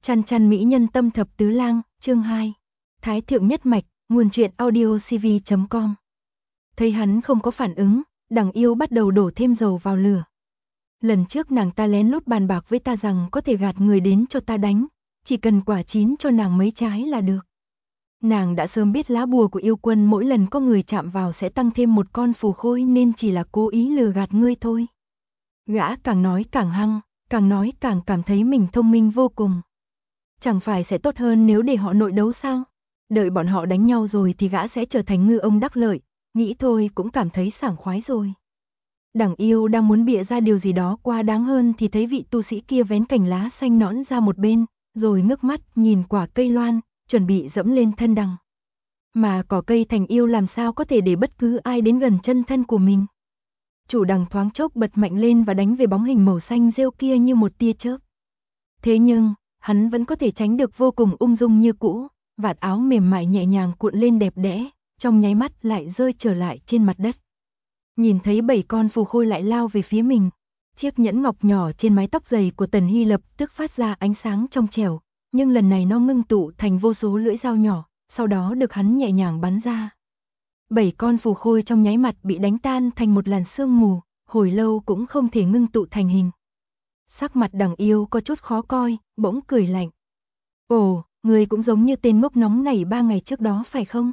Chăn chăn mỹ nhân tâm thập tứ lang, chương 2. Thái thượng nhất mạch, nguồn truyện audio cv.com. Thấy hắn không có phản ứng, Đằng Yêu bắt đầu đổ thêm dầu vào lửa. Lần trước nàng ta lén lút bàn bạc với ta rằng có thể gạt người đến cho ta đánh, chỉ cần quả chín cho nàng mấy trái là được. Nàng đã sớm biết lá bùa của yêu quân mỗi lần có người chạm vào sẽ tăng thêm một con phù khôi nên chỉ là cố ý lừa gạt ngươi thôi. Gã càng nói càng hăng, càng nói càng cảm thấy mình thông minh vô cùng. Chẳng phải sẽ tốt hơn nếu để họ nội đấu sao? Đợi bọn họ đánh nhau rồi thì gã sẽ trở thành ngư ông đắc lợi, nghĩ thôi cũng cảm thấy sảng khoái rồi. Đằng Yêu đang muốn bịa ra điều gì đó quá đáng hơn thì thấy vị tu sĩ kia vén cành lá xanh nõn ra một bên, rồi ngước mắt nhìn quả cây loan, chuẩn bị dẫm lên thân đằng. Mà cỏ cây thành yêu làm sao có thể để bất cứ ai đến gần chân thân của mình. Chủ đằng thoáng chốc bật mạnh lên và đánh về bóng hình màu xanh rêu kia như một tia chớp. Thế nhưng, hắn vẫn có thể tránh được vô cùng ung dung như cũ, vạt áo mềm mại nhẹ nhàng cuộn lên đẹp đẽ, trong nháy mắt lại rơi trở lại trên mặt đất. Nhìn thấy 7 con phù khôi lại lao về phía mình, chiếc nhẫn ngọc nhỏ trên mái tóc dày của Tần Hy lập tức phát ra ánh sáng trong trẻo, nhưng lần này nó ngưng tụ thành vô số lưỡi dao nhỏ, sau đó được hắn nhẹ nhàng bắn ra. 7 con phù khôi trong nháy mặt bị đánh tan thành một làn sương mù, hồi lâu cũng không thể ngưng tụ thành hình. Sắc mặt Đằng Yêu có chút khó coi, bỗng cười lạnh. Ồ, ngươi cũng giống như tên ngốc nóng này 3 ngày trước đó phải không?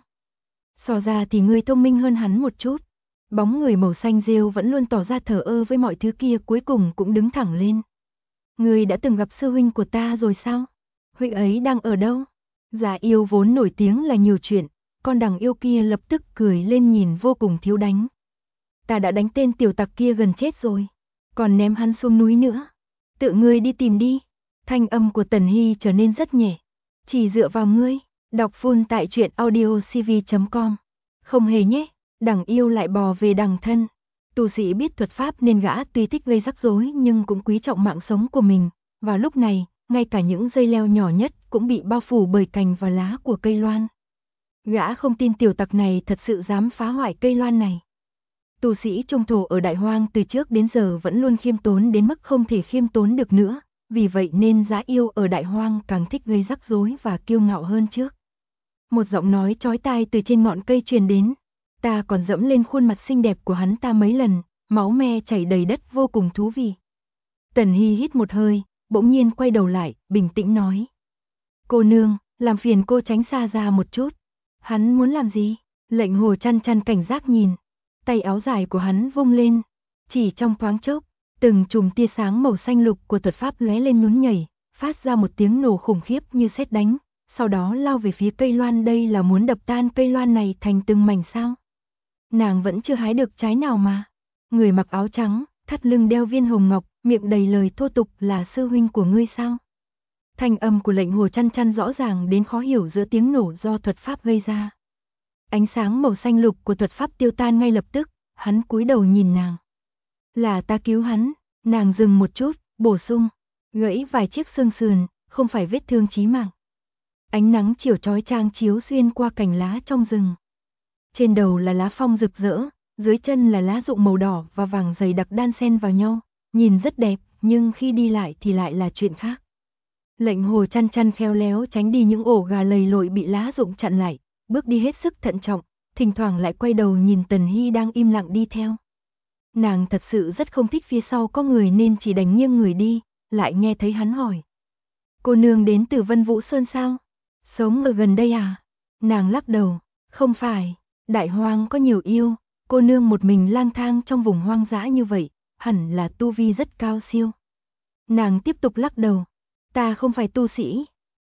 So ra thì ngươi thông minh hơn hắn một chút. Bóng người màu xanh rêu vẫn luôn tỏ ra thờ ơ với mọi thứ kia cuối cùng cũng đứng thẳng lên. Ngươi đã từng gặp sư huynh của ta rồi sao? Huynh ấy đang ở đâu? Già Yêu vốn nổi tiếng là nhiều chuyện, con Đằng Yêu kia lập tức cười lên nhìn vô cùng thiếu đánh. Ta đã đánh tên tiểu tặc kia gần chết rồi, còn ném hắn xuống núi nữa. Tự ngươi đi tìm đi. Thanh âm của Tần Hy trở nên rất nhẹ. Chỉ dựa vào ngươi. Đọc full tại truyện audio cv.com. Không hề nhé. Đằng Yêu lại bò về đằng thân. Tu sĩ biết thuật pháp nên gã tuy thích gây rắc rối nhưng cũng quý trọng mạng sống của mình. Vào lúc này, ngay cả những dây leo nhỏ nhất cũng bị bao phủ bởi cành và lá của cây loan. Gã không tin tiểu tặc này thật sự dám phá hoại cây loan này. Tu sĩ trung thổ ở Đại Hoang từ trước đến giờ vẫn luôn khiêm tốn đến mức không thể khiêm tốn được nữa, vì vậy nên Dã Yêu ở Đại Hoang càng thích gây rắc rối và kiêu ngạo hơn trước. Một giọng nói chói tai từ trên ngọn cây truyền đến, ta còn dẫm lên khuôn mặt xinh đẹp của hắn ta mấy lần, máu me chảy đầy đất vô cùng thú vị. Tần Hy hít một hơi, bỗng nhiên quay đầu lại, bình tĩnh nói. Cô nương, làm phiền cô tránh xa ra một chút. Hắn muốn làm gì? Lệnh Hồ Chăn Chăn cảnh giác nhìn. Tay áo dài của hắn vung lên, chỉ trong thoáng chốc, từng chùm tia sáng màu xanh lục của thuật pháp lóe lên nhún nhảy, phát ra một tiếng nổ khủng khiếp như sét đánh, sau đó lao về phía cây loan. Đây là muốn đập tan cây loan này thành từng mảnh sao? Nàng vẫn chưa hái được trái nào mà. Người mặc áo trắng, thắt lưng đeo viên hồng ngọc, miệng đầy lời thô tục là sư huynh của ngươi sao? Thanh âm của Lệnh Hồ Chăn Chăn rõ ràng đến khó hiểu giữa tiếng nổ do thuật pháp gây ra. Ánh sáng màu xanh lục của thuật pháp tiêu tan ngay lập tức, hắn cúi đầu nhìn nàng. Là ta cứu hắn. Nàng dừng một chút, bổ sung, gãy vài chiếc xương sườn, không phải vết thương chí mạng. Ánh nắng chiều chói chang chiếu xuyên qua cành lá trong rừng. Trên đầu là lá phong rực rỡ, dưới chân là lá rụng màu đỏ và vàng dày đặc đan xen vào nhau, nhìn rất đẹp, nhưng khi đi lại thì lại là chuyện khác. Lệnh Hồ Chăn Chăn khéo léo tránh đi những ổ gà lầy lội bị lá rụng chặn lại, bước đi hết sức thận trọng, thỉnh thoảng lại quay đầu nhìn Tần Hy đang im lặng đi theo. Nàng thật sự rất không thích phía sau có người nên chỉ đành nghiêng người đi, lại nghe thấy hắn hỏi. Cô nương đến từ Vân Vũ Sơn sao? Sống ở gần đây à? Nàng lắc đầu, không phải, Đại Hoang có nhiều yêu, cô nương một mình lang thang trong vùng hoang dã như vậy, hẳn là tu vi rất cao siêu. Nàng tiếp tục lắc đầu, ta không phải tu sĩ.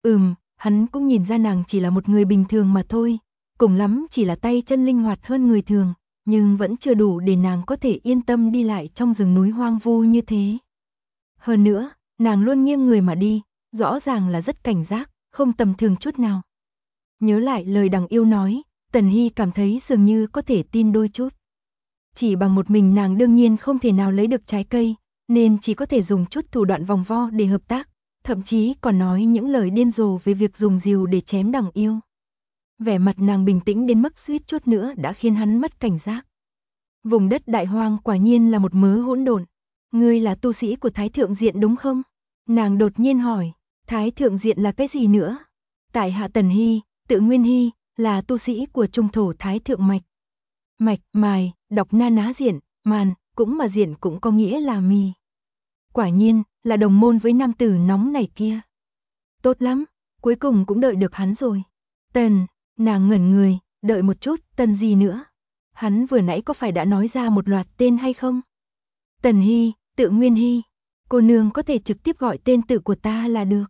Hắn cũng nhìn ra nàng chỉ là một người bình thường mà thôi, cùng lắm chỉ là tay chân linh hoạt hơn người thường, nhưng vẫn chưa đủ để nàng có thể yên tâm đi lại trong rừng núi hoang vu như thế. Hơn nữa, nàng luôn nghiêng người mà đi, rõ ràng là rất cảnh giác, không tầm thường chút nào. Nhớ lại lời Đằng Yêu nói, Tần Hy cảm thấy dường như có thể tin đôi chút. Chỉ bằng một mình nàng đương nhiên không thể nào lấy được trái cây, nên chỉ có thể dùng chút thủ đoạn vòng vo để hợp tác, thậm chí còn nói những lời điên rồ về việc dùng rìu để chém Đằng Yêu. Vẻ mặt nàng bình tĩnh đến mức suýt chút nữa đã khiến hắn mất cảnh giác. Vùng đất Đại Hoang quả nhiên là một mớ hỗn độn. Ngươi là tu sĩ của Thái Thượng Diện đúng không? Nàng đột nhiên hỏi. Thái thượng diện là cái gì nữa? Tại hạ Tần Hy, tự Nguyên Hy, là tu sĩ của trung thổ Thái thượng mạch. Mạch, mài, đọc na ná diện, màn, cũng mà diện cũng có nghĩa là mì. Quả nhiên, là đồng môn với nam tử nóng này kia. Tốt lắm, cuối cùng cũng đợi được hắn rồi. Tần, nàng ngẩn người, đợi một chút, Tần gì nữa? Hắn vừa nãy có phải đã nói ra một loạt tên hay không? Tần Hy, tự Nguyên Hy, cô nương có thể trực tiếp gọi tên tự của ta là được.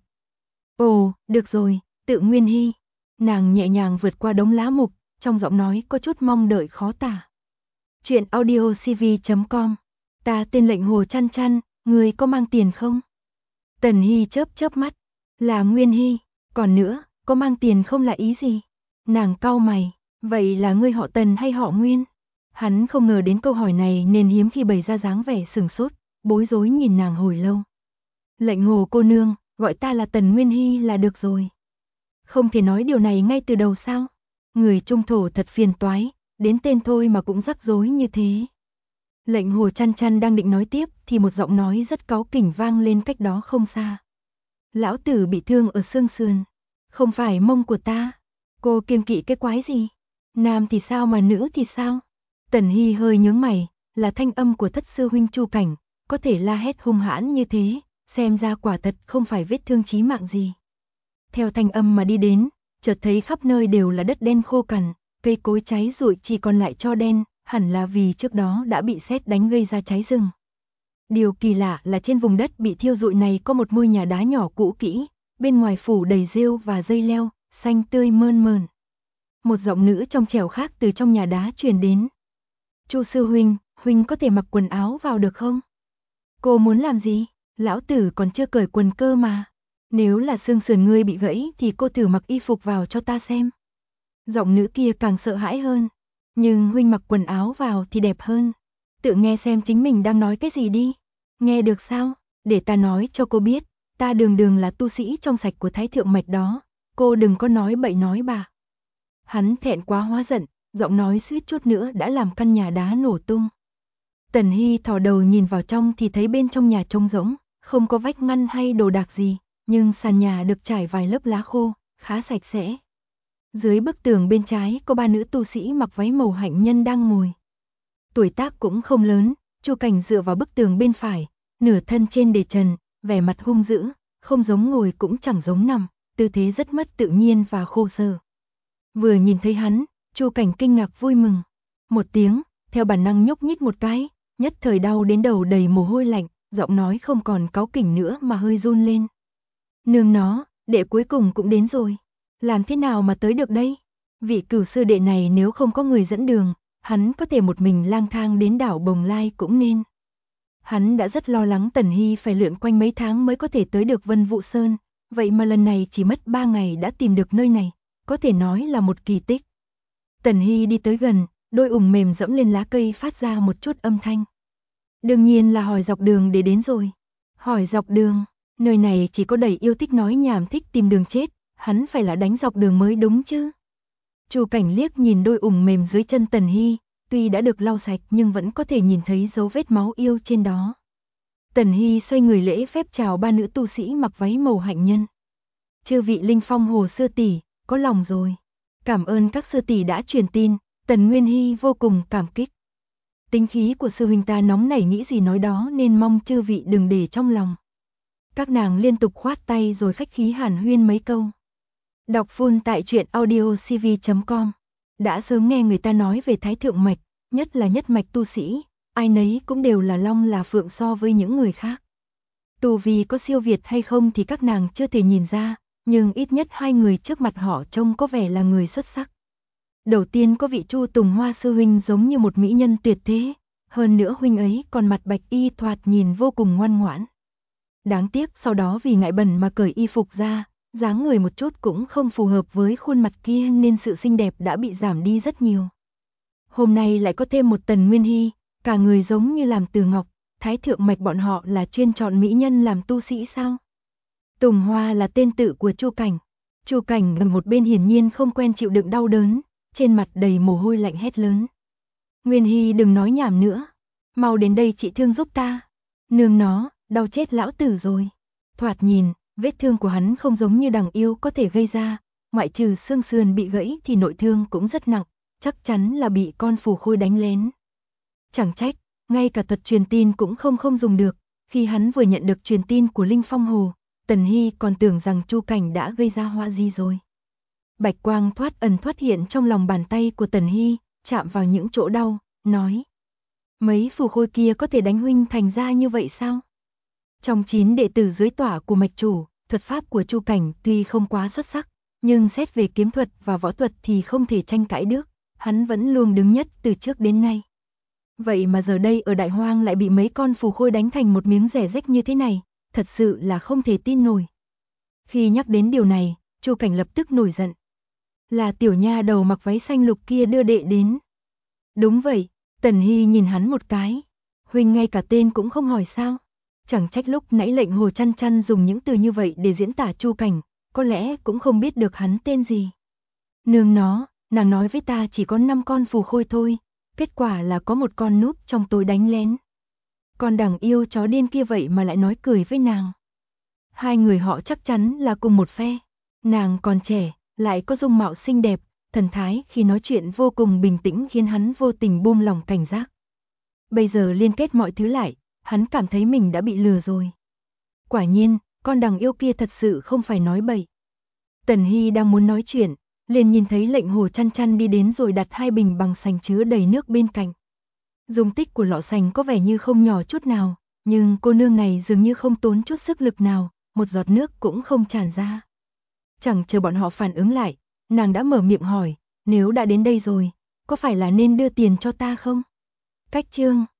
Ồ, được rồi, tự Nguyên Hy. Nàng nhẹ nhàng vượt qua đống lá mục, trong giọng nói có chút mong đợi khó tả. Chuyện audiocv.com. Ta tên lệnh Hồ Chăn Chăn, người có mang tiền không? Tần Hy chớp chớp mắt. Là Nguyên Hy, còn nữa, có mang tiền không là ý gì? Nàng cau mày, vậy là ngươi họ Tần hay họ Nguyên? Hắn không ngờ đến câu hỏi này nên hiếm khi bày ra dáng vẻ sừng sốt, bối rối nhìn nàng hồi lâu. Lệnh Hồ cô nương, gọi ta là Tần Nguyên Hy là được rồi. Không thể nói điều này ngay từ đầu sao? Người trung thổ thật phiền toái, đến tên thôi mà cũng rắc rối như thế. Lệnh Hồ Chăn Chăn đang định nói tiếp thì một giọng nói rất cáu kỉnh vang lên cách đó không xa. Lão tử bị thương ở xương sườn, không phải mông của ta. Cô kiêng kỵ cái quái gì? Nam thì sao mà nữ thì sao? Tần Hy hơi nhướng mày, là thanh âm của thất sư huynh Chu Cảnh, có thể la hét hung hãn như thế, xem ra quả thật không phải vết thương chí mạng gì. Theo thanh âm mà đi đến, chợt thấy khắp nơi đều là đất đen khô cằn, cây cối cháy rụi chỉ còn lại tro đen, hẳn là vì trước đó đã bị sét đánh gây ra cháy rừng. Điều kỳ lạ là trên vùng đất bị thiêu rụi này có một ngôi nhà đá nhỏ cũ kỹ, bên ngoài phủ đầy rêu và dây leo, xanh tươi mơn mởn. Một giọng nữ trong trẻo khác từ trong nhà đá truyền đến. Chu sư huynh, huynh có thể mặc quần áo vào được không? Cô muốn làm gì? Lão tử còn chưa cởi quần cơ mà. Nếu là xương sườn ngươi bị gãy thì cô thử mặc y phục vào cho ta xem. Giọng nữ kia càng sợ hãi hơn. Nhưng huynh mặc quần áo vào thì đẹp hơn. Tự nghe xem chính mình đang nói cái gì đi. Nghe được sao? Để ta nói cho cô biết, ta đường đường là tu sĩ trong sạch của Thái thượng mạch đó. Cô đừng có nói bậy nói bạ. Hắn thẹn quá hóa giận, giọng nói suýt chút nữa đã làm căn nhà đá nổ tung. Tần Hy thò đầu nhìn vào trong thì thấy bên trong nhà trống rỗng, không có vách ngăn hay đồ đạc gì, nhưng sàn nhà được trải vài lớp lá khô, khá sạch sẽ. Dưới bức tường bên trái có ba nữ tu sĩ mặc váy màu hạnh nhân đang ngồi. Tuổi tác cũng không lớn, Chu Cảnh dựa vào bức tường bên phải, nửa thân trên để trần, vẻ mặt hung dữ, không giống ngồi cũng chẳng giống nằm, tư thế rất mất tự nhiên và khô sở. Vừa nhìn thấy hắn, Chu Cảnh kinh ngạc vui mừng. Một tiếng, theo bản năng nhúc nhích một cái, nhất thời đau đến đầu đầy mồ hôi lạnh, giọng nói không còn cáu kỉnh nữa mà hơi run lên. Nương nó, đệ cuối cùng cũng đến rồi. Làm thế nào mà tới được đây? Vị cửu sư đệ này nếu không có người dẫn đường, hắn có thể một mình lang thang đến đảo Bồng Lai cũng nên. Hắn đã rất lo lắng Tần Hy phải lượn quanh mấy tháng mới có thể tới được Vân Vũ Sơn, vậy mà lần này chỉ mất 3 ngày đã tìm được nơi này, có thể nói là một kỳ tích. Tần Hy đi tới gần, đôi ủng mềm dẫm lên lá cây phát ra một chút âm thanh. Đương nhiên là hỏi dọc đường để đến rồi. Hỏi dọc đường, nơi này chỉ có đầy yêu thích nói nhảm thích tìm đường chết, hắn phải là đánh dọc đường mới đúng chứ. Chu Cảnh liếc nhìn đôi ủng mềm dưới chân Tần Hy, tuy đã được lau sạch nhưng vẫn có thể nhìn thấy dấu vết máu yêu trên đó. Tần Hy xoay người lễ phép chào ba nữ tu sĩ mặc váy màu hạnh nhân. Chư vị Linh Phong Hồ sư tỷ, có lòng rồi. Cảm ơn các sư tỷ đã truyền tin, Tần Nguyên Hy vô cùng cảm kích. Tính khí của sư huynh ta nóng nảy nghĩ gì nói đó nên mong chư vị đừng để trong lòng. Các nàng liên tục khoát tay rồi khách khí hàn huyên mấy câu. Đọc full tại truyện audiocv.com. Đã sớm nghe người ta nói về Thái thượng mạch, nhất là nhất mạch tu sĩ, ai nấy cũng đều là long là phượng so với những người khác. Tu vi có siêu việt hay không thì các nàng chưa thể nhìn ra, nhưng ít nhất hai người trước mặt họ trông có vẻ là người xuất sắc. Đầu tiên có vị Chu Tùng Hoa sư huynh giống như một mỹ nhân tuyệt thế, hơn nữa huynh ấy còn mặt bạch y thoạt nhìn vô cùng ngoan ngoãn. Đáng tiếc sau đó vì ngại bẩn mà cởi y phục ra, dáng người một chút cũng không phù hợp với khuôn mặt kia nên sự xinh đẹp đã bị giảm đi rất nhiều. Hôm nay lại có thêm một Tần Nguyên Hy, cả người giống như làm từ ngọc, Thái thượng mạch bọn họ là chuyên chọn mỹ nhân làm tu sĩ sao? Tùng Hoa là tên tự của Chu Cảnh. Chu Cảnh ở một bên hiển nhiên không quen chịu đựng đau đớn, trên mặt đầy mồ hôi lạnh hét lớn. Nguyên Hy đừng nói nhảm nữa, mau đến đây trị thương giúp ta. Nương nó, đau chết lão tử rồi. Thoạt nhìn, Vết thương của hắn không giống như đằng yêu có thể gây ra, ngoại trừ xương sườn bị gãy thì nội thương cũng rất nặng, chắc chắn là bị con phù khôi đánh lén. Chẳng trách, ngay cả thuật truyền tin cũng không dùng được, khi hắn vừa nhận được truyền tin của Linh Phong Hồ, Tần Hy còn tưởng rằng Chu Cảnh đã gây ra họa gì rồi. Bạch quang thoát ẩn thoát hiện trong lòng bàn tay của Tần Hy, chạm vào những chỗ đau, nói: mấy phù khôi kia có thể đánh huynh thành ra như vậy sao? Trong 9 đệ tử dưới tỏa của mạch chủ, thuật pháp của Chu Cảnh tuy không quá xuất sắc, nhưng xét về kiếm thuật và võ thuật thì không thể tranh cãi được, hắn vẫn luôn đứng nhất từ trước đến nay. Vậy mà giờ đây ở Đại Hoang lại bị mấy con phù khôi đánh thành một miếng rẻ rách như thế này, thật sự là không thể tin nổi. Khi nhắc đến điều này, Chu Cảnh lập tức nổi giận. Là tiểu nha đầu mặc váy xanh lục kia đưa đệ đến. Đúng vậy, Tần Hy nhìn hắn một cái. Huynh ngay cả tên cũng không hỏi sao? Chẳng trách lúc nãy lệnh Hồ Chăn Chăn dùng những từ như vậy để diễn tả Chu Cảnh, có lẽ cũng không biết được hắn tên gì. Nương nó, nàng nói với ta chỉ có 5 con phù khôi thôi, kết quả là có một con núp trong tối đánh lén. Con đằng yêu chó điên kia vậy mà lại nói cười với nàng. Hai người họ chắc chắn là cùng một phe. Nàng còn trẻ, lại có dung mạo xinh đẹp, thần thái khi nói chuyện vô cùng bình tĩnh khiến hắn vô tình buông lòng cảnh giác. Bây giờ liên kết mọi thứ lại, hắn cảm thấy mình đã bị lừa rồi. Quả nhiên, con đằng yêu kia thật sự không phải nói bậy. Tần Hy đang muốn nói chuyện, liền nhìn thấy lệnh Hồ Chăn Chăn đi đến rồi đặt 2 bình bằng sành chứa đầy nước bên cạnh. Dung tích của lọ sành có vẻ như không nhỏ chút nào, nhưng cô nương này dường như không tốn chút sức lực nào, một giọt nước cũng không tràn ra. Chẳng chờ bọn họ phản ứng lại, nàng đã mở miệng hỏi, nếu đã đến đây rồi, có phải là nên đưa tiền cho ta không? Cách chương